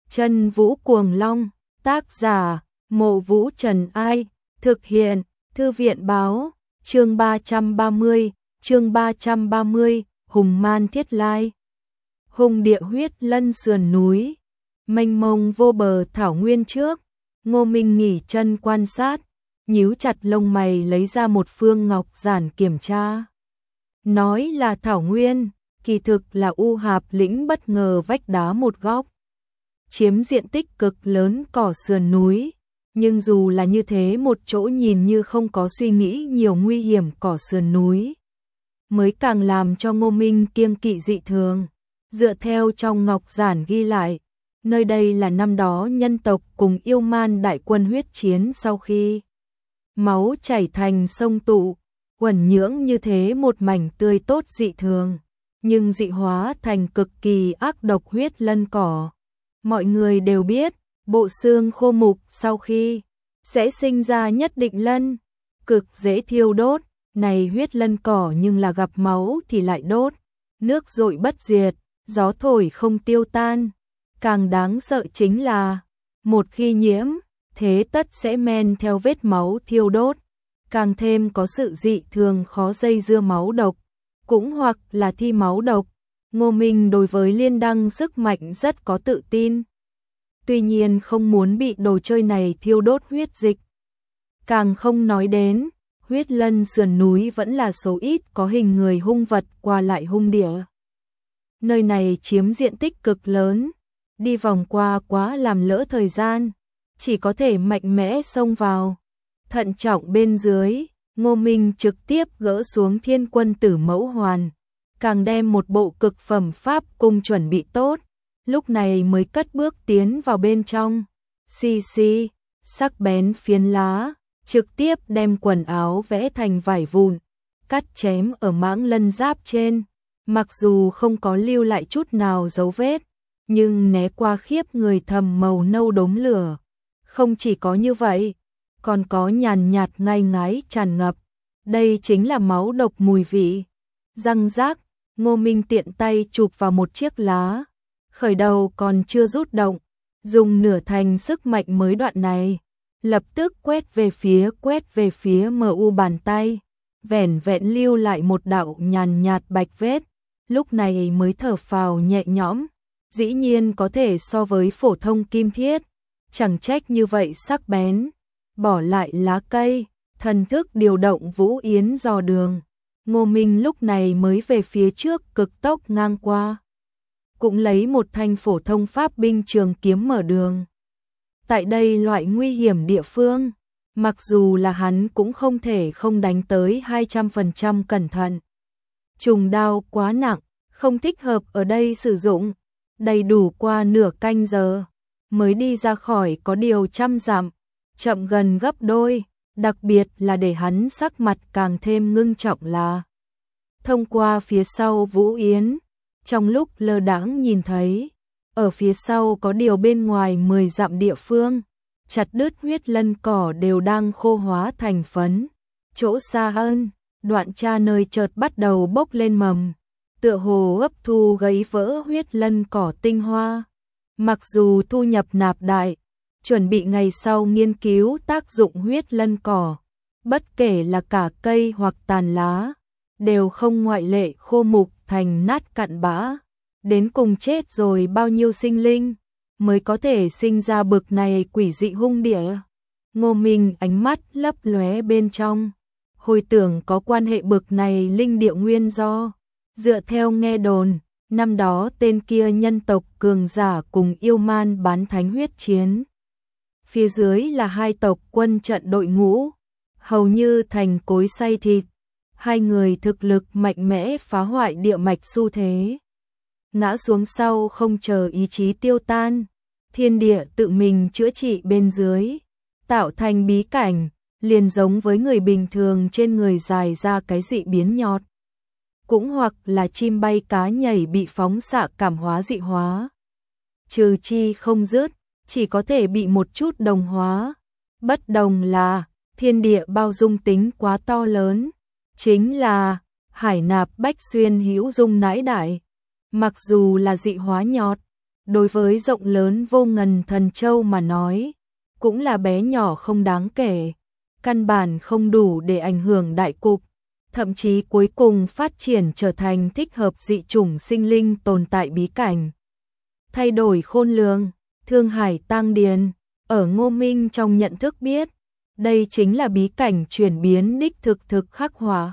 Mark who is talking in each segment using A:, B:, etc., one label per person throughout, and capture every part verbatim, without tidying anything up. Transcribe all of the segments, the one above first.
A: Chân Vũ Cuồng Long, tác giả, Mộ Vũ Trần Ai, thực hiện, Thư viện Báo, chương ba trăm ba mươi, chương ba trăm ba mươi, Hùng Man Thiết Lai. Hùng địa huyết lân sườn núi, mênh mông vô bờ thảo nguyên trước, Ngô Minh nghỉ chân quan sát, nhíu chặt lông mày lấy ra một phương ngọc giản kiểm tra. Nói là thảo nguyên, kỳ thực là U Hạp lĩnh bất ngờ vách đá một góc. Chiếm diện tích cực lớn cỏ sườn núi, nhưng dù là như thế một chỗ nhìn như không có suy nghĩ nhiều nguy hiểm cỏ sườn núi, mới càng làm cho Ngô Minh kiêng kỵ dị thường. Dựa theo trong ngọc giản ghi lại, nơi đây là năm đó nhân tộc cùng yêu man đại quân huyết chiến sau khi máu chảy thành sông tụ, quẩn nhưỡng như thế một mảnh tươi tốt dị thường, nhưng dị hóa thành cực kỳ ác độc huyết lân cỏ. Mọi người đều biết, bộ xương khô mục sau khi sẽ sinh ra nhất định lân, cực dễ thiêu đốt, này huyết lân cỏ nhưng là gặp máu thì lại đốt, nước dội bất diệt, gió thổi không tiêu tan. Càng đáng sợ chính là, một khi nhiễm, thế tất sẽ men theo vết máu thiêu đốt, càng thêm có sự dị thường khó dây dưa máu độc, cũng hoặc là thi máu độc. Ngô Minh đối với liên đăng sức mạnh rất có tự tin. Tuy nhiên không muốn bị đồ chơi này thiêu đốt huyết dịch. Càng không nói đến, huyết lân sườn núi vẫn là số ít có hình người hung vật qua lại hung địa. Nơi này chiếm diện tích cực lớn, đi vòng qua quá làm lỡ thời gian, chỉ có thể mạnh mẽ xông vào. Thận trọng bên dưới, Ngô Minh trực tiếp gỡ xuống Thiên Quân Tử Mẫu Hoàn, càng đem một bộ cực phẩm pháp cung chuẩn bị tốt, lúc này mới cất bước tiến vào bên trong. Xì xì, sắc bén phiến lá, trực tiếp đem quần áo vẽ thành vải vụn, cắt chém ở mãng lân giáp trên, mặc dù không có lưu lại chút nào dấu vết, nhưng né qua khiếp người thầm màu nâu đốm lửa. Không chỉ có như vậy, còn có nhàn nhạt ngai ngái tràn ngập, đây chính là máu độc mùi vị. Răng rác, Ngô Minh tiện tay chụp vào một chiếc lá, khởi đầu còn chưa rút động, dùng nửa thành sức mạnh mới đoạn này, lập tức quét về phía quét về phía mờ u bàn tay, vẻn vẹn lưu lại một đạo nhàn nhạt bạch vết, lúc này mới thở phào nhẹ nhõm, dĩ nhiên có thể so với phổ thông kim thiết, chẳng trách như vậy sắc bén. Bỏ lại lá cây, thần thức điều động Vũ Yến dò đường, Ngô Minh lúc này mới về phía trước cực tốc ngang qua, cũng lấy một thanh phổ thông pháp binh trường kiếm mở đường. Tại đây loại nguy hiểm địa phương, mặc dù là hắn cũng không thể không đánh tới hai trăm phần trăm cẩn thận. Trùng đao quá nặng, không thích hợp ở đây sử dụng, đầy đủ qua nửa canh giờ, mới đi ra khỏi có điều trăm dặm, chậm gần gấp đôi, đặc biệt là để hắn sắc mặt càng thêm ngưng trọng là thông qua phía sau Vũ Yến, trong lúc lơ đãng nhìn thấy, ở phía sau có điều bên ngoài mười dặm địa phương, chặt đứt huyết lân cỏ đều đang khô hóa thành phấn. Chỗ xa hơn, đoạn cha nơi chợt bắt đầu bốc lên mầm, tựa hồ hấp thu gấy vỡ huyết lân cỏ tinh hoa. Mặc dù thu nhập nạp đại, chuẩn bị ngày sau nghiên cứu tác dụng huyết lân cỏ, bất kể là cả cây hoặc tàn lá, đều không ngoại lệ khô mục thành nát cặn bã, đến cùng chết rồi bao nhiêu sinh linh, mới có thể sinh ra bực này quỷ dị hung địa. Ngô Minh ánh mắt lấp lóe bên trong, hồi tưởng có quan hệ bực này linh địa nguyên do, dựa theo nghe đồn, năm đó tên kia nhân tộc cường giả cùng yêu man bán thánh huyết chiến. Phía dưới là hai tộc quân trận đội ngũ, hầu như thành cối xay thịt, hai người thực lực mạnh mẽ phá hoại địa mạch xu thế. Ngã xuống sau không chờ ý chí tiêu tan, thiên địa tự mình chữa trị bên dưới, tạo thành bí cảnh, liền giống với người bình thường trên người dài ra cái dị biến nhọt. Cũng hoặc là chim bay cá nhảy bị phóng xạ cảm hóa dị hóa. Trừ chi không dứt, chỉ có thể bị một chút đồng hóa. Bất đồng là, thiên địa bao dung tính quá to lớn. Chính là, hải nạp bách xuyên hữu dung nãi đại. Mặc dù là dị hóa nhọt, đối với rộng lớn vô ngần Thần Châu mà nói, cũng là bé nhỏ không đáng kể, căn bản không đủ để ảnh hưởng đại cục, thậm chí cuối cùng phát triển trở thành thích hợp dị chủng sinh linh tồn tại bí cảnh. Thay đổi khôn lường, Thương Hải Tăng Điền, ở Ngô Minh trong nhận thức biết, đây chính là bí cảnh chuyển biến đích thực thực khắc họa.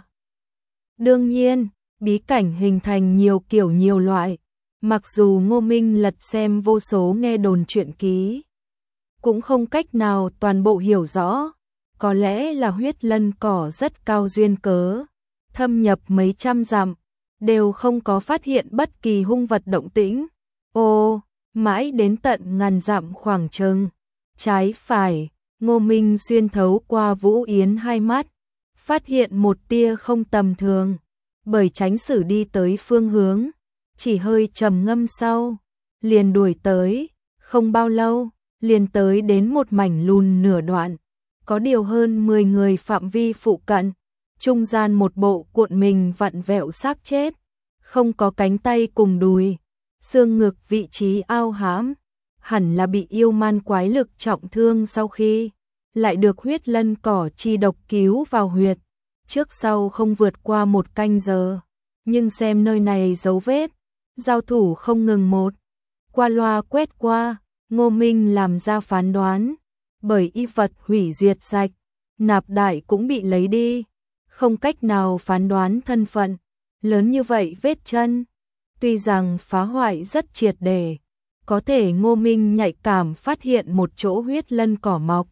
A: Đương nhiên, bí cảnh hình thành nhiều kiểu nhiều loại, mặc dù Ngô Minh lật xem vô số nghe đồn truyện ký, cũng không cách nào toàn bộ hiểu rõ, có lẽ là huyết lân cỏ rất cao duyên cớ, thâm nhập mấy trăm dặm, đều không có phát hiện bất kỳ hung vật động tĩnh. Ô, mãi đến tận ngàn dặm khoảng chừng, trái phải, Ngô Minh xuyên thấu qua Vũ Yến hai mắt, phát hiện một tia không tầm thường, bởi tránh sử đi tới phương hướng, chỉ hơi trầm ngâm sau, liền đuổi tới, không bao lâu, liền tới đến một mảnh lùn nửa đoạn, có điều hơn mười người phạm vi phụ cận, trung gian một bộ cuộn mình vặn vẹo xác chết, không có cánh tay cùng đùi, xương ngực vị trí ao hãm, hẳn là bị yêu man quái lực trọng thương sau khi lại được huyết lân cỏ chi độc cứu vào huyệt, trước sau không vượt qua một canh giờ, nhưng xem nơi này dấu vết, giao thủ không ngừng một, qua loa quét qua, Ngô Minh làm ra phán đoán, bởi y vật hủy diệt sạch, nạp đại cũng bị lấy đi, không cách nào phán đoán thân phận, lớn như vậy vết chân, tuy rằng phá hoại rất triệt để, có thể Ngô Minh nhạy cảm phát hiện một chỗ huyết lân cỏ mọc,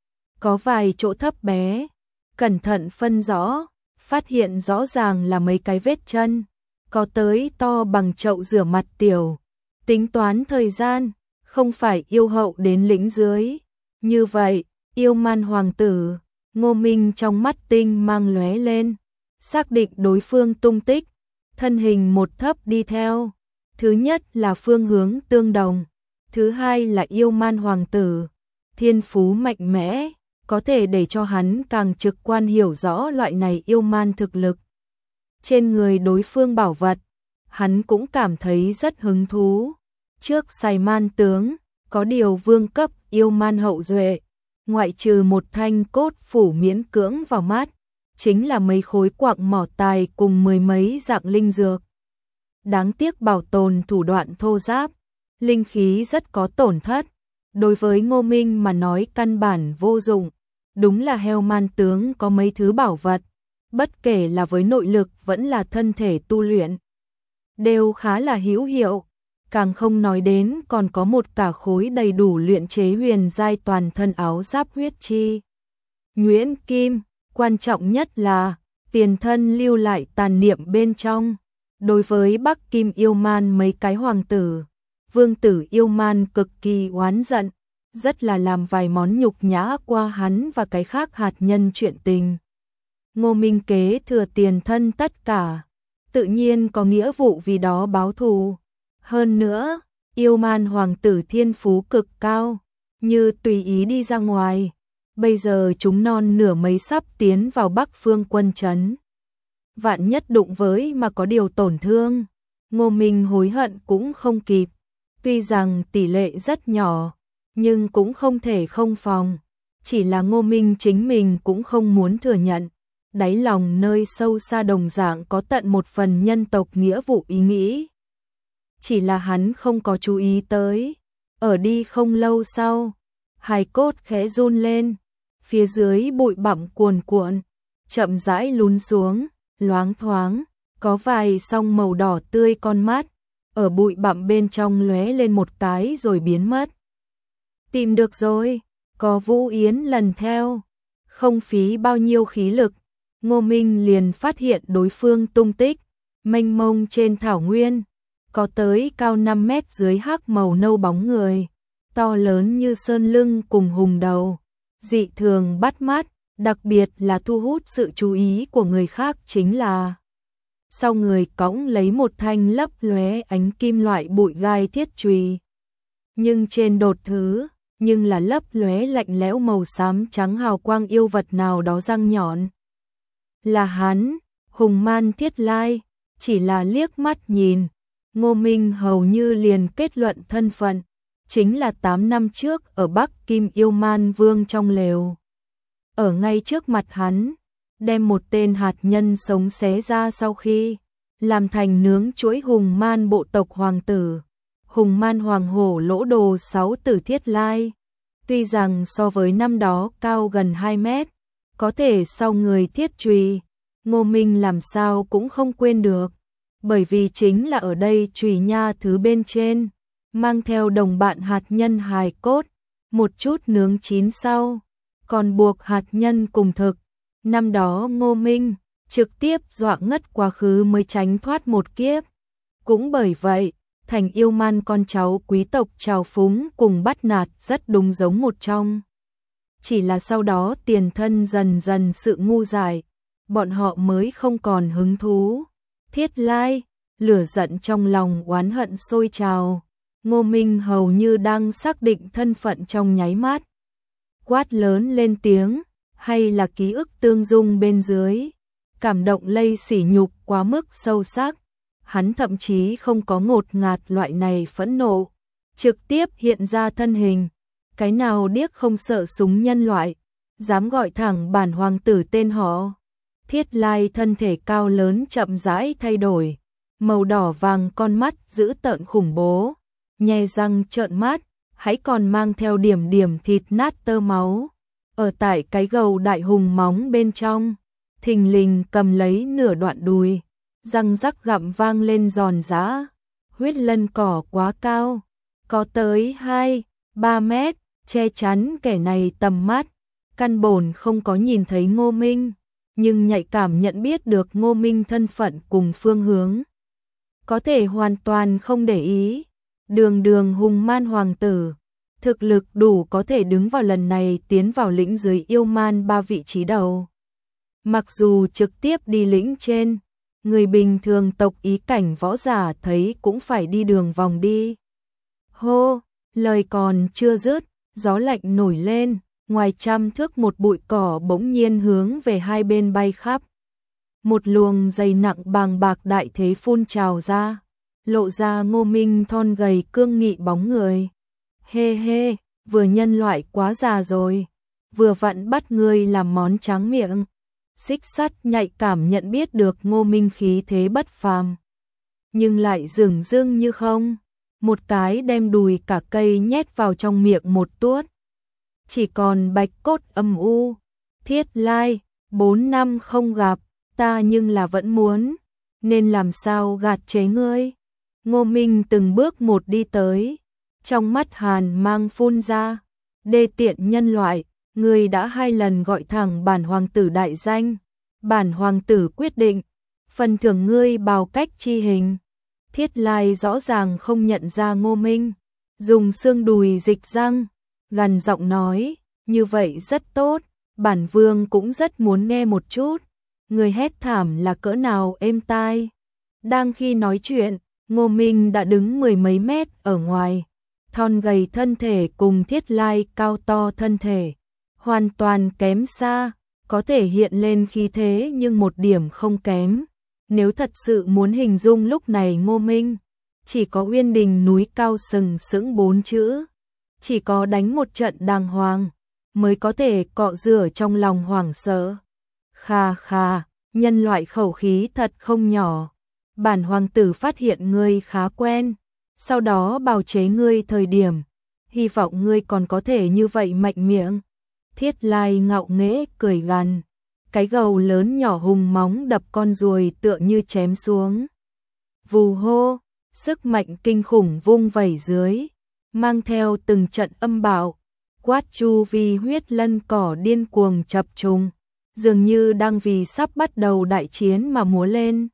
A: có vài chỗ thấp bé, cẩn thận phân rõ, phát hiện rõ ràng là mấy cái vết chân, có tới to bằng chậu rửa mặt tiểu, tính toán thời gian, không phải yêu hậu đến lĩnh dưới, như vậy, yêu man hoàng tử, Ngô Minh trong mắt tinh mang lóe lên, xác định đối phương tung tích, thân hình một thấp đi theo, thứ nhất là phương hướng tương đồng, thứ hai là yêu man hoàng tử, thiên phú mạnh mẽ, có thể để cho hắn càng trực quan hiểu rõ loại này yêu man thực lực. Trên người đối phương bảo vật, hắn cũng cảm thấy rất hứng thú. Trước xài man tướng, có điều vương cấp yêu man hậu duệ, ngoại trừ một thanh cốt phủ miễn cưỡng vào mắt, chính là mấy khối quặng mỏ tài cùng mười mấy dạng linh dược. Đáng tiếc bảo tồn thủ đoạn thô giáp, linh khí rất có tổn thất, đối với Ngô Minh mà nói căn bản vô dụng, đúng là heo man tướng có mấy thứ bảo vật, bất kể là với nội lực vẫn là thân thể tu luyện, đều khá là hữu hiệu, càng không nói đến còn có một cả khối đầy đủ luyện chế huyền giai toàn thân áo giáp huyết chi. Nguyễn Kim, quan trọng nhất là tiền thân lưu lại tàn niệm bên trong, đối với Bắc Kim yêu man mấy cái hoàng tử, vương tử yêu man cực kỳ oán giận, rất là làm vài món nhục nhã qua hắn và cái khác hạt nhân chuyện tình. Ngô Minh kế thừa tiền thân tất cả, tự nhiên có nghĩa vụ vì đó báo thù. Hơn nữa, yêu man hoàng tử thiên phú cực cao, như tùy ý đi ra ngoài. Bây giờ chúng non nửa mấy sắp tiến vào Bắc Phương quân trấn. Vạn nhất đụng với mà có điều tổn thương, Ngô Minh hối hận cũng không kịp. Tuy rằng tỷ lệ rất nhỏ, nhưng cũng không thể không phòng. Chỉ là Ngô Minh chính mình cũng không muốn thừa nhận. Đáy lòng nơi sâu xa đồng dạng có tận một phần nhân tộc nghĩa vụ ý nghĩ. Chỉ là hắn không có chú ý tới. Ở đi không lâu sau, hài cốt khẽ run lên, phía dưới bụi bặm cuồn cuộn, chậm rãi lún xuống, loáng thoáng, có vài song màu đỏ tươi con mắt, ở bụi bặm bên trong lóe lên một cái rồi biến mất. Tìm được rồi, có Vũ Yến lần theo, không phí bao nhiêu khí lực, Ngô Minh liền phát hiện đối phương tung tích, mênh mông trên thảo nguyên, có tới cao năm mét dưới hắc màu nâu bóng người, to lớn như sơn lưng cùng hùng đầu, dị thường bắt mắt, đặc biệt là thu hút sự chú ý của người khác chính là sau người cõng lấy một thanh lấp lóe ánh kim loại bụi gai thiết chùy. Nhưng trên đột thứ, nhưng là lấp lóe lạnh lẽo màu xám trắng hào quang yêu vật nào đó răng nhọn. Là hắn, Hùng Man Thiết Lai, chỉ là liếc mắt nhìn, Ngô Minh hầu như liền kết luận thân phận, chính là tám năm trước ở Bắc Kim Yêu Man Vương trong lều. Ở ngay trước mặt hắn, đem một tên hạt nhân sống xé ra sau khi làm thành nướng chuỗi hùng man bộ tộc hoàng tử, hùng man hoàng hổ lỗ đồ sáu tử Thiết Lai. Tuy rằng so với năm đó cao gần hai mét, có thể sau người thiết chùy, Ngô Minh làm sao cũng không quên được, bởi vì chính là ở đây chùy nha thứ bên trên, mang theo đồng bạn hạt nhân hài cốt, một chút nướng chín sau, còn buộc hạt nhân cùng thực. Năm đó Ngô Minh trực tiếp dọa ngất quá khứ mới tránh thoát một kiếp. Cũng bởi vậy, thành yêu man con cháu quý tộc trào phúng cùng bắt nạt rất đúng giống một trong. Chỉ là sau đó tiền thân dần dần sự ngu dại, bọn họ mới không còn hứng thú. Thiết Lai, lửa giận trong lòng oán hận sôi trào, Ngô Minh hầu như đang xác định thân phận trong nháy mắt. Quát lớn lên tiếng, hay là ký ức tương dung bên dưới, cảm động lây sỉ nhục quá mức sâu sắc. Hắn thậm chí không có ngột ngạt loại này phẫn nộ, trực tiếp hiện ra thân hình. Cái nào điếc không sợ súng nhân loại, dám gọi thẳng bản hoàng tử tên họ. Thiết Lai thân thể cao lớn chậm rãi thay đổi, màu đỏ vàng con mắt dữ tợn khủng bố, nhe răng trợn mắt, hãy còn mang theo điểm điểm thịt nát tơ máu. Ở tại cái gầu đại hùng móng bên trong, thình lình cầm lấy nửa đoạn đùi, răng rắc gặm vang lên giòn giã. Huyết lân cỏ quá cao, có tới hai, ba mét, che chắn kẻ này tầm mắt, căn bổn không có nhìn thấy Ngô Minh, nhưng nhạy cảm nhận biết được Ngô Minh thân phận cùng phương hướng. Có thể hoàn toàn không để ý, đường đường hùng man hoàng tử, thực lực đủ có thể đứng vào lần này tiến vào lĩnh dưới yêu man ba vị trí đầu. Mặc dù trực tiếp đi lĩnh trên, người bình thường tộc ý cảnh võ giả thấy cũng phải đi đường vòng đi. Hô, lời còn chưa dứt, gió lạnh nổi lên, ngoài trăm thước một bụi cỏ bỗng nhiên hướng về hai bên bay khắp. Một luồng dày nặng bàng bạc đại thế phun trào ra, lộ ra Ngô Minh thon gầy cương nghị bóng người. Hê hê, vừa nhân loại quá già rồi, vừa vặn bắt người làm món tráng miệng. Xích sắt nhạy cảm nhận biết được Ngô Minh khí thế bất phàm, nhưng lại dửng dưng như không, một cái đem đùi cả cây nhét vào trong miệng một tuốt. Chỉ còn bạch cốt âm u. Thiết Lai, bốn năm không gặp, ta nhưng là vẫn muốn, nên làm sao gạt chế ngươi. Ngô Minh từng bước một đi tới, trong mắt hàn mang phun ra, đê tiện nhân loại, ngươi đã hai lần gọi thẳng bản hoàng tử đại danh, bản hoàng tử quyết định, phần thưởng ngươi bào cách chi hình. Thiết Lai rõ ràng không nhận ra Ngô Minh, dùng xương đùi dịch răng, gằn giọng nói, như vậy rất tốt, bản vương cũng rất muốn nghe một chút, người hét thảm là cỡ nào êm tai. Đang khi nói chuyện, Ngô Minh đã đứng mười mấy mét ở ngoài, thon gầy thân thể cùng Thiết Lai cao to thân thể, hoàn toàn kém xa, có thể hiện lên khí thế nhưng một điểm không kém. Nếu thật sự muốn hình dung lúc này Ngô Minh, chỉ có Uyên Đình núi cao sừng sững bốn chữ, chỉ có đánh một trận đàng hoàng, mới có thể cọ rửa trong lòng hoảng sợ. Kha kha, nhân loại khẩu khí thật không nhỏ, bản hoàng tử phát hiện ngươi khá quen, sau đó bào chế ngươi thời điểm, hy vọng ngươi còn có thể như vậy mạnh miệng. Thiết Lai ngạo nghễ cười gằn, cái gầu lớn nhỏ hùng móng đập con ruồi tựa như chém xuống. Vù hô, sức mạnh kinh khủng vung vẩy dưới, mang theo từng trận âm bạo, quát chu vi huyết lân cỏ điên cuồng chập trùng, dường như đang vì sắp bắt đầu đại chiến mà múa lên.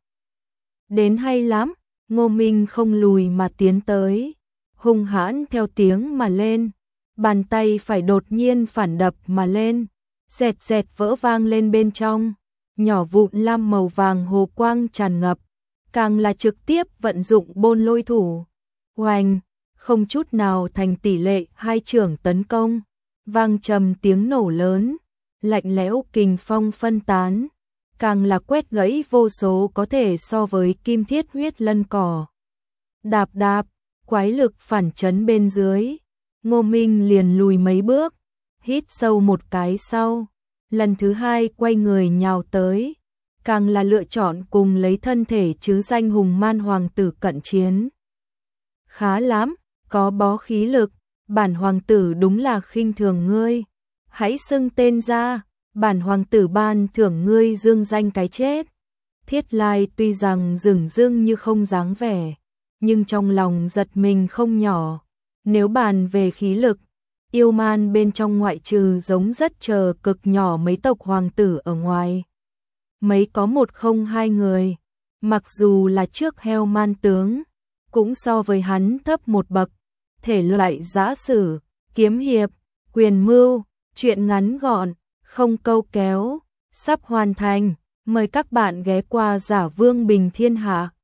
A: Đến hay lắm, Ngô Minh không lùi mà tiến tới, hung hãn theo tiếng mà lên, bàn tay phải đột nhiên phản đập mà lên, dẹt dẹt vỡ vang lên bên trong, nhỏ vụn lam màu vàng hồ quang tràn ngập, càng là trực tiếp vận dụng bôn lôi thủ. Oanh, không chút nào thành tỷ lệ hai trưởng tấn công, vang trầm tiếng nổ lớn, lạnh lẽo kình phong phân tán, càng là quét gãy vô số có thể so với kim thiết huyết lân cỏ. Đạp đạp, quái lực phản chấn bên dưới. Ngô Minh liền lùi mấy bước, hít sâu một cái sau, lần thứ hai quay người nhào tới, càng là lựa chọn cùng lấy thân thể chứ danh hùng man hoàng tử cận chiến. Khá lắm, có bó khí lực, bản hoàng tử đúng là khinh thường ngươi. Hãy xưng tên ra, bản hoàng tử ban thưởng ngươi dương danh cái chết. Thiết Lai tuy rằng dửng dưng như không dáng vẻ, nhưng trong lòng giật mình không nhỏ. Nếu bàn về khí lực, yêu man bên trong ngoại trừ giống rất chờ cực nhỏ mấy tộc hoàng tử ở ngoài. Mấy có một không hai người, mặc dù là trước heo man tướng, cũng so với hắn thấp một bậc. Thể loại giã sử, kiếm hiệp, quyền mưu, chuyện ngắn gọn, không câu kéo, sắp hoàn thành. Mời các bạn ghé qua Giả Vương Bình Thiên Hạ.